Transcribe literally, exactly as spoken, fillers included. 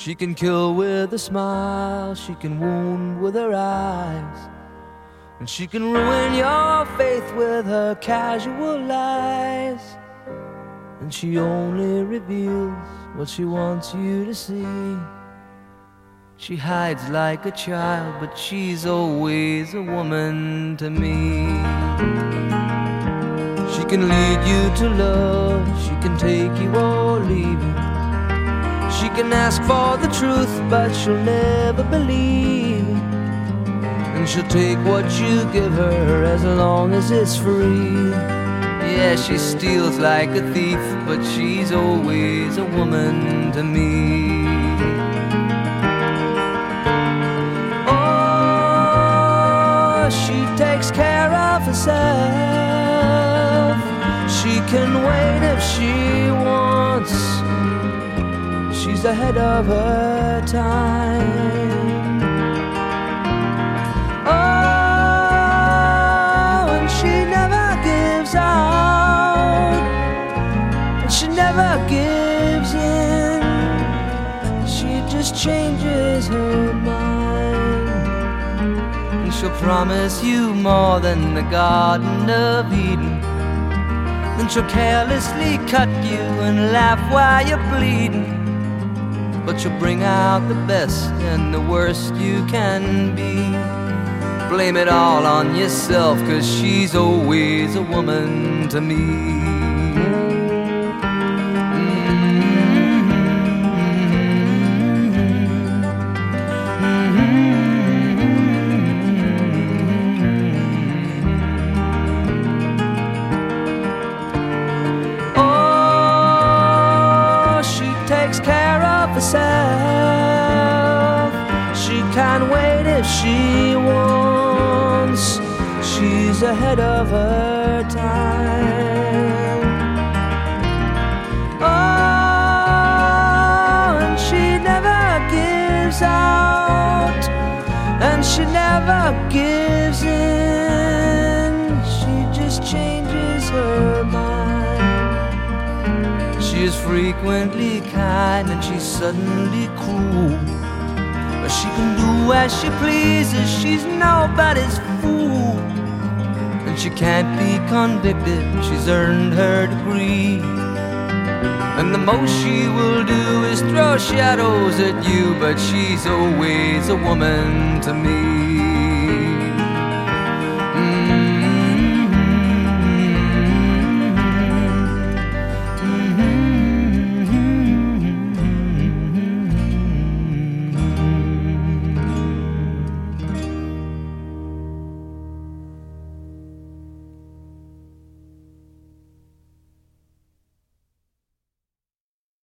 She can kill with a smile, she can wound with her eyes, and she can ruin your faith with her casual lies. And she only reveals what she wants you to see. She hides like a child, but she's always a woman to me. She can lead you to love, she can take you or leave you. She can ask for the truth, but she'll never believe. And she'll take what you give her as long as it's free. Yeah, she steals like a thief, but she's always a woman to me. Oh, she takes care of herself. She can wait if she wants. She's ahead of her time. Oh, and she never gives out, and she never gives in. She just changes her mind, and she'll promise you more than the Garden of Eden. Then she'll carelessly cut you and laugh while you're bleeding. But you'll bring out the best and the worst you can be. Blame it all on yourself, 'cause she's always a woman to me. She can't wait if she wants. She's ahead of her time. Oh, and she never gives out, and she never gives in. She just changes her mind. She is frequently kind and she's suddenly cruel. But she can do as she pleases, she's nobody's fool. And she can't be convicted, she's earned her degree. And the most she will do is throw shadows at you, but she's always a woman to me.